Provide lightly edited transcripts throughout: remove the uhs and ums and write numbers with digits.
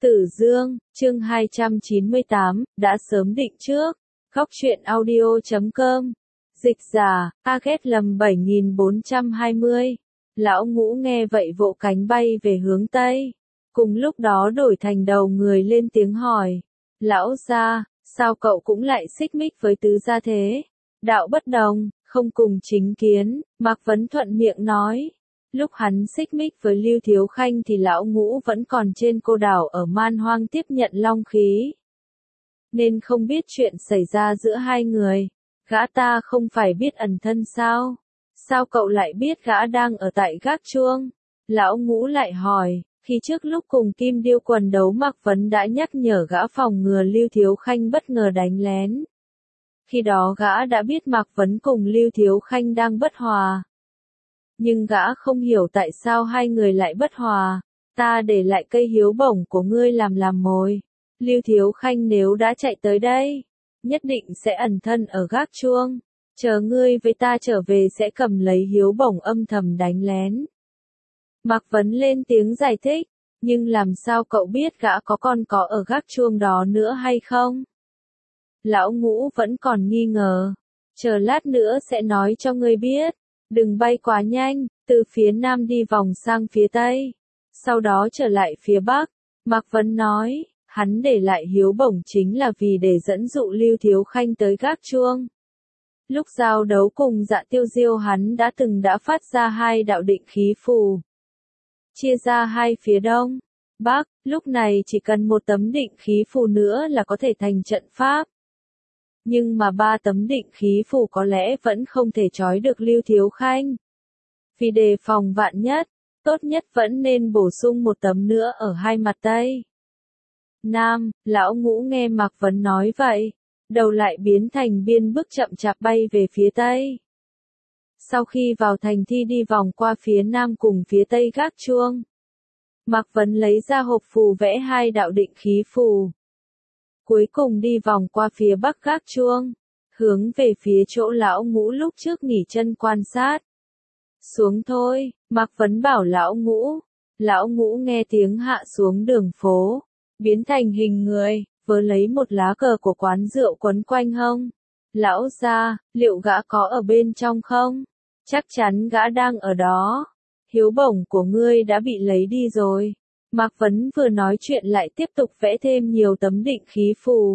Tử Dương, chương 298, đã sớm định trước. Góc truyện audio.com. Dịch giả, Target lầm 7420. Lão Ngũ nghe vậy vỗ cánh bay về hướng Tây. Cùng lúc đó đổi thành đầu người lên tiếng hỏi. Lão gia, sao cậu cũng lại xích mích với tứ gia thế? Đạo bất đồng, không cùng chính kiến, Mạc Vấn thuận miệng nói. Lúc hắn xích mích với Lưu Thiếu Khanh thì Lão Ngũ vẫn còn trên cô đảo ở Man Hoang tiếp nhận long khí. Nên không biết chuyện xảy ra giữa hai người. Gã ta không phải biết ẩn thân sao? Sao cậu lại biết gã đang ở tại gác chuông? Lão Ngũ lại hỏi, khi trước lúc cùng Kim Điêu Quần đấu Mạc Vấn đã nhắc nhở gã phòng ngừa Lưu Thiếu Khanh bất ngờ đánh lén. Khi đó gã đã biết Mạc Vấn cùng Lưu Thiếu Khanh đang bất hòa. Nhưng gã không hiểu tại sao hai người lại bất hòa. Ta để lại cây hiếu bổng của ngươi làm mồi. Lưu Thiếu Khanh nếu đã chạy tới đây, nhất định sẽ ẩn thân ở gác chuông. Chờ ngươi với ta trở về sẽ cầm lấy hiếu bổng âm thầm đánh lén. Mạc Vấn lên tiếng giải thích, nhưng làm sao cậu biết gã có ở gác chuông đó nữa hay không? Lão Ngũ vẫn còn nghi ngờ. Chờ lát nữa sẽ nói cho ngươi biết. Đừng bay quá nhanh, từ phía nam đi vòng sang phía tây. Sau đó trở lại phía bắc. Mạc Vấn nói, hắn để lại hiếu bổng chính là vì để dẫn dụ Lưu Thiếu Khanh tới gác chuông. Lúc giao đấu cùng Dạ Tiêu Diêu hắn đã phát ra hai đạo định khí phù. Chia ra hai phía đông, bắc, lúc này chỉ cần một tấm định khí phù nữa là có thể thành trận pháp. Nhưng mà ba tấm định khí phù có lẽ vẫn không thể trói được Lưu Thiếu Khanh. Vì đề phòng vạn nhất, tốt nhất vẫn nên bổ sung một tấm nữa ở hai mặt tây. Nam, Lão Ngũ nghe Mạc Vấn nói vậy, đầu lại biến thành biên bước chậm chạp bay về phía tây. Sau khi vào thành thi đi vòng qua phía nam cùng phía tây gác chuông, Mạc Vấn lấy ra hộp phù vẽ hai đạo định khí phù. Cuối cùng đi vòng qua phía bắc gác chuông, hướng về phía chỗ Lão Ngũ lúc trước nghỉ chân quan sát. Xuống thôi, Mạc Vấn bảo Lão Ngũ. Lão Ngũ nghe tiếng hạ xuống đường phố, biến thành hình người, vớ lấy một lá cờ của quán rượu quấn quanh hông. Lão gia, liệu gã có ở bên trong không? Chắc chắn gã đang ở đó. Hiếu bổng của ngươi đã bị lấy đi rồi. Mạc Vấn vừa nói chuyện lại tiếp tục vẽ thêm nhiều tấm định khí phù.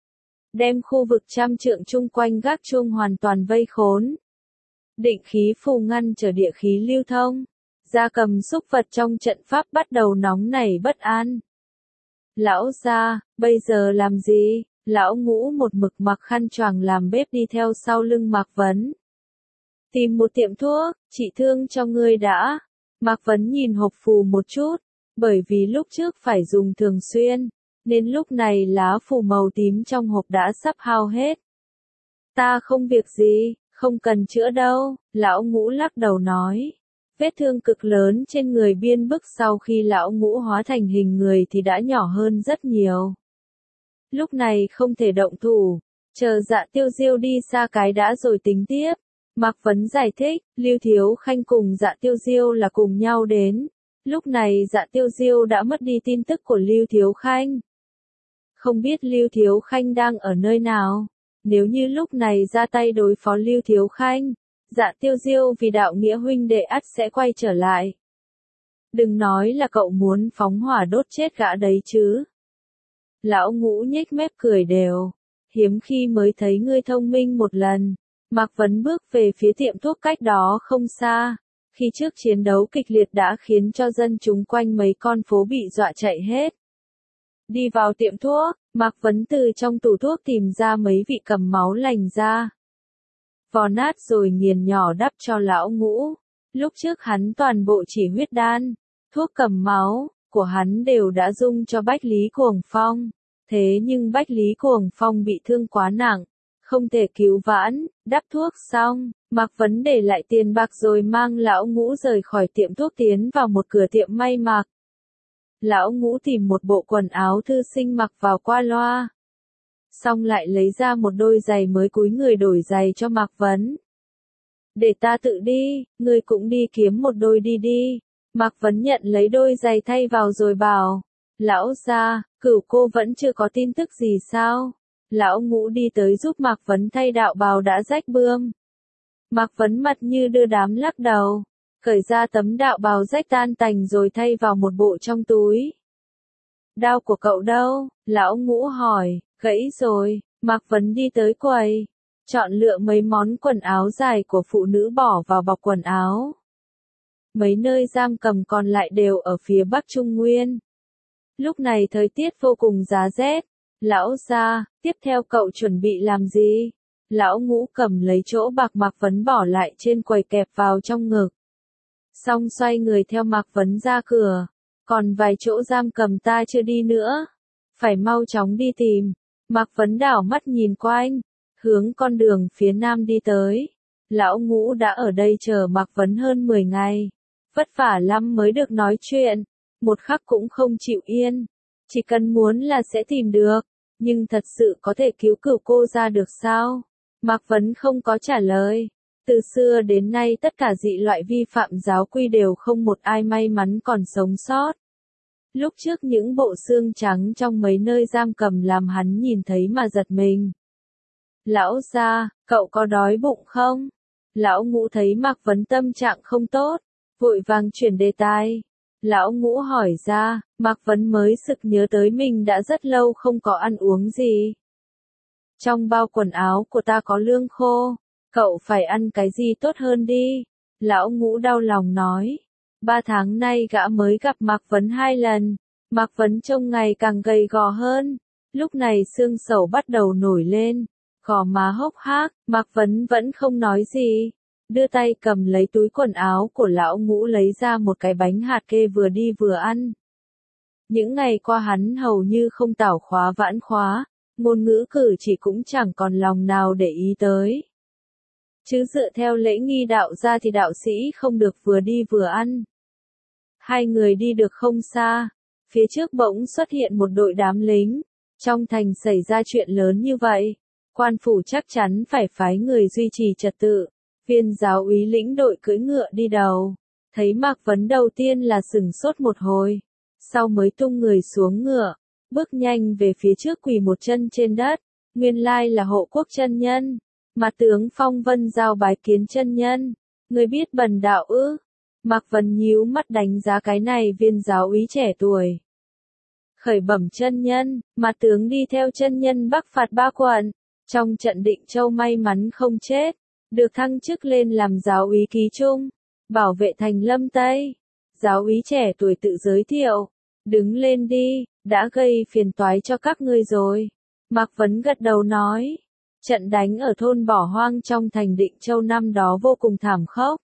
Đem khu vực trăm trượng chung quanh gác chuông hoàn toàn vây khốn. Định khí phù ngăn trở địa khí lưu thông. Gia cầm súc vật trong trận pháp bắt đầu nóng nảy bất an. Lão gia, bây giờ làm gì? Lão Ngũ một mực mặc khăn choàng làm bếp đi theo sau lưng Mạc Vấn. Tìm một tiệm thuốc, trị thương cho ngươi đã. Mạc Vấn nhìn hộp phù một chút, bởi vì lúc trước phải dùng thường xuyên, nên lúc này lá phù màu tím trong hộp đã sắp hao hết. Ta không việc gì, không cần chữa đâu, Lão Ngũ lắc đầu nói. Vết thương cực lớn trên người biên bức sau khi Lão Ngũ hóa thành hình người thì đã nhỏ hơn rất nhiều. Lúc này không thể động thủ, chờ Dạ Tiêu Diêu đi xa cái đã rồi tính tiếp. Mạc Vấn giải thích, Lưu Thiếu Khanh cùng Dạ Tiêu Diêu là cùng nhau đến. Lúc này Dạ Tiêu Diêu đã mất đi tin tức của Lưu Thiếu Khanh. Không biết Lưu Thiếu Khanh đang ở nơi nào. Nếu như lúc này ra tay đối phó Lưu Thiếu Khanh, Dạ Tiêu Diêu vì đạo nghĩa huynh đệ ắt sẽ quay trở lại. Đừng nói là cậu muốn phóng hỏa đốt chết gã đấy chứ. Lão Ngũ nhếch mép cười đều. Hiếm khi mới thấy ngươi thông minh một lần. Mạc Vấn bước về phía tiệm thuốc cách đó không xa. Khi trước chiến đấu kịch liệt đã khiến cho dân chúng quanh mấy con phố bị dọa chạy hết. Đi vào tiệm thuốc, Mạc Vấn từ trong tủ thuốc tìm ra mấy vị cầm máu lành ra. Vò nát rồi nghiền nhỏ đắp cho Lão Ngũ. Lúc trước hắn toàn bộ chỉ huyết đan, thuốc cầm máu của hắn đều đã dung cho Bách Lý Cuồng Phong. Thế nhưng Bách Lý Cuồng Phong bị thương quá nặng, không thể cứu vãn. Đắp thuốc xong, Mạc Vấn để lại tiền bạc rồi mang Lão Ngũ rời khỏi tiệm thuốc tiến vào một cửa tiệm may mặc. Lão Ngũ tìm một bộ quần áo thư sinh mặc vào qua loa. Xong lại lấy ra một đôi giày mới cúi người đổi giày cho Mạc Vấn. Để ta tự đi, ngươi cũng đi kiếm một đôi đi đi. Mạc Vấn nhận lấy đôi giày thay vào rồi bảo. Lão gia, Cửu cô vẫn chưa có tin tức gì sao? Lão Ngũ đi tới giúp Mạc Vấn thay đạo bào đã rách bươm. Mạc Vấn mặt như đưa đám lắc đầu, cởi ra tấm đạo bào rách tan tành rồi thay vào một bộ trong túi. Đao của cậu đâu? Lão Ngũ hỏi. Gãy rồi. Mạc Vấn đi tới quầy, chọn lựa mấy món quần áo dài của phụ nữ bỏ vào bọc quần áo. Mấy nơi giam cầm còn lại đều ở phía Bắc Trung Nguyên. Lúc này thời tiết vô cùng giá rét. Lão gia, tiếp theo cậu chuẩn bị làm gì? Lão Ngũ cầm lấy chỗ bạc Mạc Vấn bỏ lại trên quầy kẹp vào trong ngực. Xong xoay người theo Mạc Vấn ra cửa. Còn vài chỗ giam cầm ta chưa đi nữa. Phải mau chóng đi tìm. Mạc Vấn đảo mắt nhìn quanh, hướng con đường phía nam đi tới. Lão Ngũ đã ở đây chờ Mạc Vấn hơn 10 ngày. Vất vả lắm mới được nói chuyện. Một khắc cũng không chịu yên. Chỉ cần muốn là sẽ tìm được. Nhưng thật sự có thể cứu Cửu cô ra được sao? Mạc Vấn không có trả lời. Từ xưa đến nay tất cả dị loại vi phạm giáo quy đều không một ai may mắn còn sống sót. Lúc trước những bộ xương trắng trong mấy nơi giam cầm làm hắn nhìn thấy mà giật mình. Lão gia, cậu có đói bụng không? Lão Ngũ thấy Mạc Vấn tâm trạng không tốt, vội vàng chuyển đề tài. Lão Ngũ hỏi ra, Mạc Vấn mới sực nhớ tới mình đã rất lâu không có ăn uống gì. Trong bao quần áo của ta có lương khô, cậu phải ăn cái gì tốt hơn đi. Lão Ngũ đau lòng nói. 3 tháng nay gã mới gặp Mạc Vấn 2 lần. Mạc Vấn trông ngày càng gầy gò hơn. Lúc này xương sầu bắt đầu nổi lên. Gò má hốc hác, Mạc Vấn vẫn không nói gì. Đưa tay cầm lấy túi quần áo của Lão Ngũ lấy ra một cái bánh hạt kê vừa đi vừa ăn. Những ngày qua hắn hầu như không tảo khóa vãn khóa, ngôn ngữ cử chỉ cũng chẳng còn lòng nào để ý tới. Chứ dựa theo lễ nghi đạo ra thì đạo sĩ không được vừa đi vừa ăn. Hai người đi được không xa, phía trước bỗng xuất hiện một đội đám lính. Trong thành xảy ra chuyện lớn như vậy, quan phủ chắc chắn phải phái người duy trì trật tự. Viên giáo úy lĩnh đội cưỡi ngựa đi đầu, thấy Mạc Vấn đầu tiên là sửng sốt một hồi, sau mới tung người xuống ngựa, bước nhanh về phía trước quỳ một chân trên đất. Nguyên lai là Hộ Quốc chân nhân, mà tướng Phong Vân Giao bái kiến chân nhân. Người biết bần đạo ư? Mạc Vấn nhíu mắt đánh giá cái này viên giáo úy trẻ tuổi. Khởi bẩm chân nhân, mà tướng đi theo chân nhân bắc phạt 3 quận, trong trận Định Châu may mắn không chết, được thăng chức lên làm giáo úy ký trung, bảo vệ thành Lâm Tây. Giáo úy trẻ tuổi tự giới thiệu, đứng lên đi, đã gây phiền toái cho các ngươi rồi. Mạc Vấn gật đầu nói, trận đánh ở thôn bỏ hoang trong thành Định Châu năm đó vô cùng thảm khốc.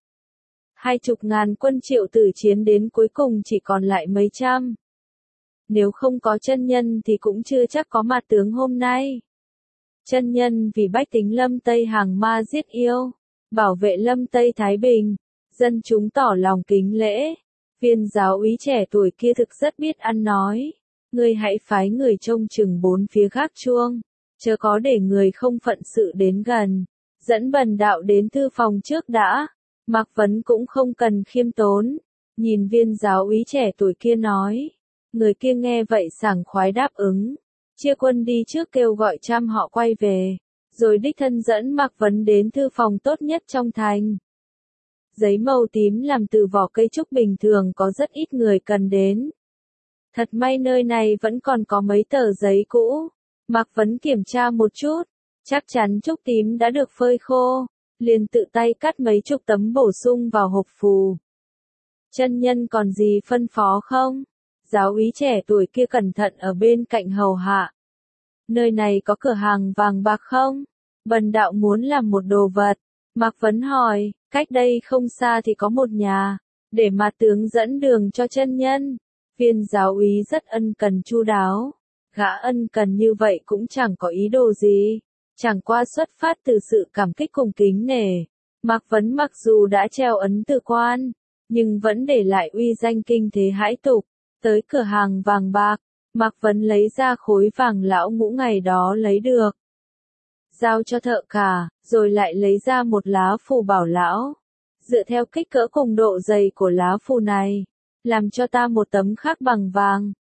20.000 quân Triệu tử chiến đến cuối cùng chỉ còn lại mấy trăm. Nếu không có chân nhân thì cũng chưa chắc có mặt tướng hôm nay. Chân nhân vì bách tính Lâm Tây hàng ma giết yêu, bảo vệ Lâm Tây Thái Bình, dân chúng tỏ lòng kính lễ. Viên giáo úy trẻ tuổi kia thực rất biết ăn nói. Ngươi hãy phái người trông chừng 4 phía gác chuông, chớ có để người không phận sự đến gần. Dẫn bần đạo đến thư phòng trước đã. Mạc Vấn cũng không cần khiêm tốn, nhìn viên giáo úy trẻ tuổi kia nói. Người kia nghe vậy sảng khoái đáp ứng, chia quân đi trước kêu gọi trăm họ quay về, rồi đích thân dẫn Mạc Vấn đến thư phòng tốt nhất trong thành. Giấy màu tím làm từ vỏ cây trúc bình thường có rất ít người cần đến. Thật may nơi này vẫn còn có mấy tờ giấy cũ. Mạc Vấn kiểm tra một chút, chắc chắn trúc tím đã được phơi khô, liền tự tay cắt mấy chục tấm bổ sung vào hộp phù. Chân nhân còn gì phân phó không? Giáo úy trẻ tuổi kia cẩn thận ở bên cạnh hầu hạ. Nơi này có cửa hàng vàng bạc không? Bần đạo muốn làm một đồ vật. Mạc Vấn hỏi, cách đây không xa thì có một nhà, để mà tướng dẫn đường cho chân nhân. Viên giáo úy rất ân cần chu đáo. Gã ân cần như vậy cũng chẳng có ý đồ gì, chẳng qua xuất phát từ sự cảm kích cùng kính nể. Mạc Vấn mặc dù đã treo ấn từ quan, nhưng vẫn để lại uy danh kinh thế hãi tục. Tới cửa hàng vàng bạc, Mạc Vấn lấy ra khối vàng Lão Ngũ ngày đó lấy được, giao cho thợ cả, rồi lại lấy ra một lá phù bảo lão. Dựa theo kích cỡ cùng độ dày của lá phù này, làm cho ta một tấm khắc bằng vàng.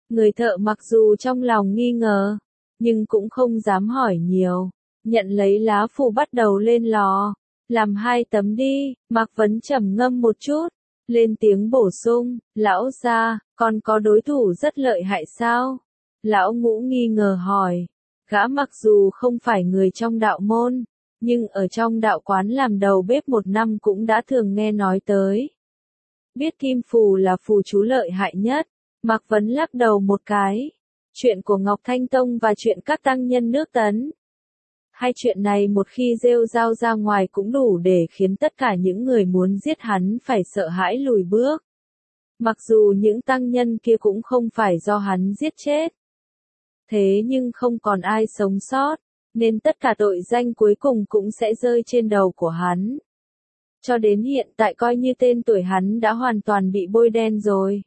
Người thợ mặc dù trong lòng nghi ngờ, nhưng cũng không dám hỏi nhiều. Nhận lấy lá phù bắt đầu lên lò. Làm 2 tấm đi, Mạc Vấn trầm ngâm một chút. Lên tiếng bổ sung, lão gia, còn có đối thủ rất lợi hại sao? Lão Ngũ nghi ngờ hỏi. Gã mặc dù không phải người trong đạo môn, nhưng ở trong đạo quán làm đầu bếp 1 năm cũng đã thường nghe nói tới. Biết kim phù là phù chú lợi hại nhất, Mạc Vấn lắc đầu một cái. Chuyện của Ngọc Thanh Tông và chuyện các tăng nhân nước Tấn. 2 chuyện này một khi rêu rao ra ngoài cũng đủ để khiến tất cả những người muốn giết hắn phải sợ hãi lùi bước. Mặc dù những tăng nhân kia cũng không phải do hắn giết chết. Thế nhưng không còn ai sống sót, nên tất cả tội danh cuối cùng cũng sẽ rơi trên đầu của hắn. Cho đến hiện tại coi như tên tuổi hắn đã hoàn toàn bị bôi đen rồi.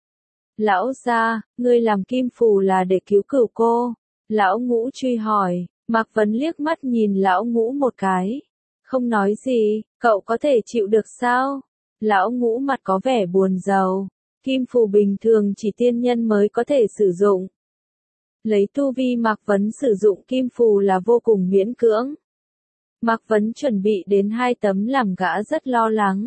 Lão gia, ngươi làm kim phù là để cứu cửu cô. Lão Ngũ truy hỏi, Mạc Vấn liếc mắt nhìn Lão Ngũ một cái. Không nói gì, cậu có thể chịu được sao? Lão Ngũ mặt có vẻ buồn rầu. Kim phù bình thường chỉ tiên nhân mới có thể sử dụng. Lấy tu vi Mạc Vấn sử dụng kim phù là vô cùng miễn cưỡng. Mạc Vấn chuẩn bị đến 2 tấm làm gã rất lo lắng.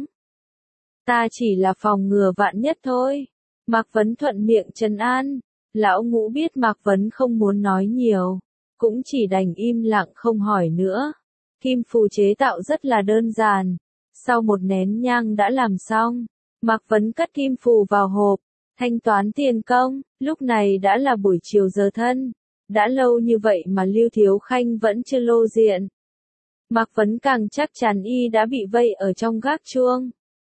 Ta chỉ là phòng ngừa vạn nhất thôi. Mạc Vấn thuận miệng trấn an. Lão Ngũ biết Mạc Vấn không muốn nói nhiều, cũng chỉ đành im lặng không hỏi nữa. Kim phù chế tạo rất là đơn giản. Sau 1 nén nhang đã làm xong. Mạc Vấn cất kim phù vào hộp, thanh toán tiền công. Lúc này đã là buổi chiều giờ thân. Đã lâu như vậy mà Lưu Thiếu Khanh vẫn chưa lộ diện. Mạc Vấn càng chắc chắn y đã bị vây ở trong gác chuông.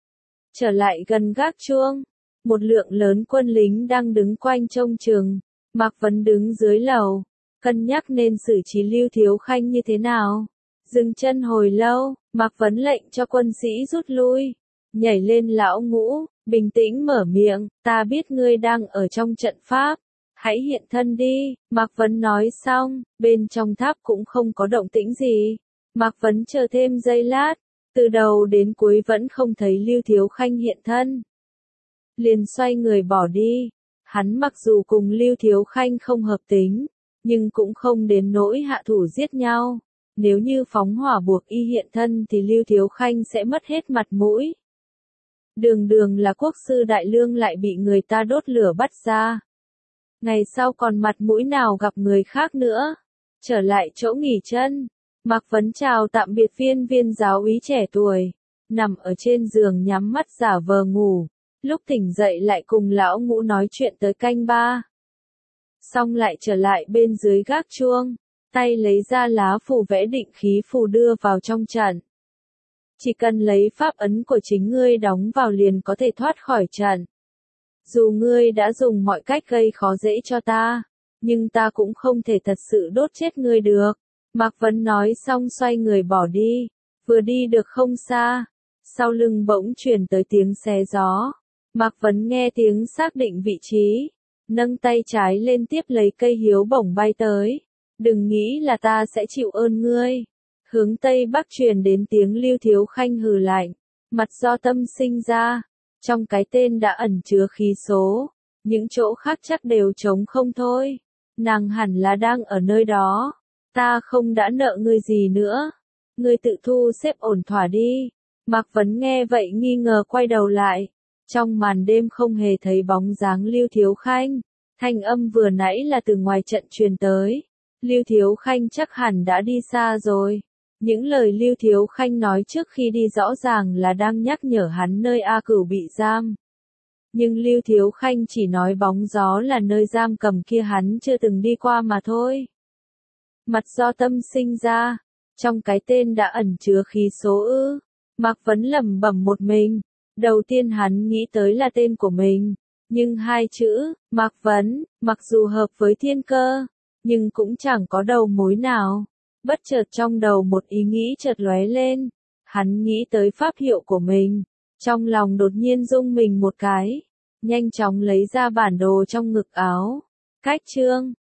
Trở lại gần gác chuông, một lượng lớn quân lính đang đứng quanh trông chừng. Mạc Vấn đứng dưới lầu, cân nhắc nên xử trí Lưu Thiếu Khanh như thế nào. Dừng chân hồi lâu, Mạc Vấn lệnh cho quân sĩ rút lui. Nhảy lên Lão Ngũ, bình tĩnh mở miệng, ta biết ngươi đang ở trong trận pháp. Hãy hiện thân đi. Mạc Vấn nói xong, bên trong tháp cũng không có động tĩnh gì. Mạc Vấn chờ thêm giây lát, từ đầu đến cuối vẫn không thấy Lưu Thiếu Khanh hiện thân. Liền xoay người bỏ đi. Hắn mặc dù cùng Lưu Thiếu Khanh không hợp tính, nhưng cũng không đến nỗi hạ thủ giết nhau. Nếu như phóng hỏa buộc y hiện thân thì Lưu Thiếu Khanh sẽ mất hết mặt mũi. Đường đường là quốc sư đại lương lại bị người ta đốt lửa bắt ra. Ngày sau còn mặt mũi nào gặp người khác nữa. Trở lại chỗ nghỉ chân, Mạc Vấn chào tạm biệt viên giáo úy trẻ tuổi, nằm ở trên giường nhắm mắt giả vờ ngủ. Lúc tỉnh dậy lại cùng Lão Ngũ nói chuyện tới canh 3. Xong lại trở lại bên dưới gác chuông, tay lấy ra lá phù vẽ định khí phù đưa vào trong trận. Chỉ cần lấy pháp ấn của chính ngươi đóng vào liền có thể thoát khỏi trận. Dù ngươi đã dùng mọi cách gây khó dễ cho ta, nhưng ta cũng không thể thật sự đốt chết ngươi được. Mạc Vấn nói xong xoay người bỏ đi. Vừa đi được không xa, sau lưng bỗng truyền tới tiếng xé gió. Mạc Vấn nghe tiếng xác định vị trí, nâng tay trái lên tiếp lấy cây hiếu bổng bay tới. Đừng nghĩ là ta sẽ chịu ơn ngươi. Hướng tây bắc truyền đến tiếng Lưu Thiếu Khanh hừ lạnh, mặt do tâm sinh ra. Trong cái tên đã ẩn chứa khí số, những chỗ khác chắc đều trống không thôi. Nàng hẳn là đang ở nơi đó. Ta không đã nợ ngươi gì nữa. Ngươi tự thu xếp ổn thỏa đi. Mạc Vấn nghe vậy nghi ngờ quay đầu lại. Trong màn đêm không hề thấy bóng dáng Lưu Thiếu Khanh. Thanh âm vừa nãy là từ ngoài trận truyền tới. Lưu Thiếu Khanh chắc hẳn đã đi xa rồi. Những lời Lưu Thiếu Khanh nói trước khi đi rõ ràng là đang nhắc nhở hắn nơi A Cửu bị giam. Nhưng Lưu Thiếu Khanh chỉ nói bóng gió là nơi giam cầm kia hắn chưa từng đi qua mà thôi. Mặt do tâm sinh ra, trong cái tên đã ẩn chứa khí số ư. Mạc Vấn lẩm bẩm một mình. Đầu tiên hắn nghĩ tới là tên của mình. Nhưng 2 chữ, Mạc Vấn, mặc dù hợp với thiên cơ, nhưng cũng chẳng có đầu mối nào. Bất chợt trong đầu một ý nghĩ chợt lóe lên. Hắn nghĩ tới pháp hiệu của mình. Trong lòng đột nhiên rung mình một cái. Nhanh chóng lấy ra bản đồ trong ngực áo. Cách chương